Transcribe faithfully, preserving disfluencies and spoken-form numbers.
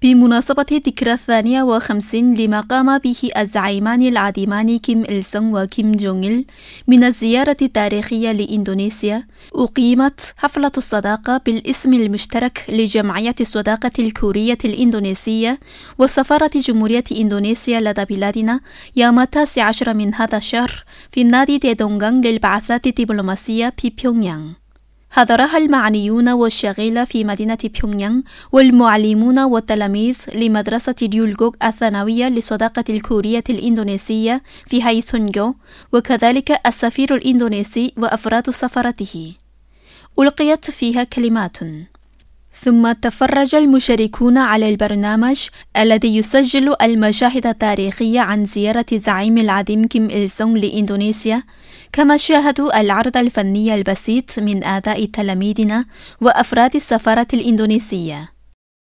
بمناسبة الذكرى الثانية وخمسين لما قام به الزعيمان العظيمان كيم إل سونغ وكيم جونغ إل من الزيارة التاريخية لإندونيسيا، أقيمت حفلة الصداقة بالاسم المشترك لجمعية الصداقة الكورية الإندونيسية وسفارة جمهورية إندونيسيا لدى بلادنا يوم التاسع عشر من هذا الشهر في النادي تيدونغان للبعثات الدبلوماسية في بيونغيانغ. حضرها المعنيون والشغيلة في مدينة بيونغيانغ والمعلمون والتلاميذ لمدرسة ريولغوك الثانوية للصداقة الكورية الإندونيسية في هايسونغو، وكذلك السفير الإندونيسي وأفراد سفارته. ألقيت فيها كلمات، ثم تفرج المشاركون على البرنامج الذي يسجل المشاهد التاريخية عن زيارة الزعيم العظيم كيم إل سونغ لإندونيسيا، كما شاهدوا العرض الفني البسيط من أداء تلاميذنا وأفراد السفارة الإندونيسية.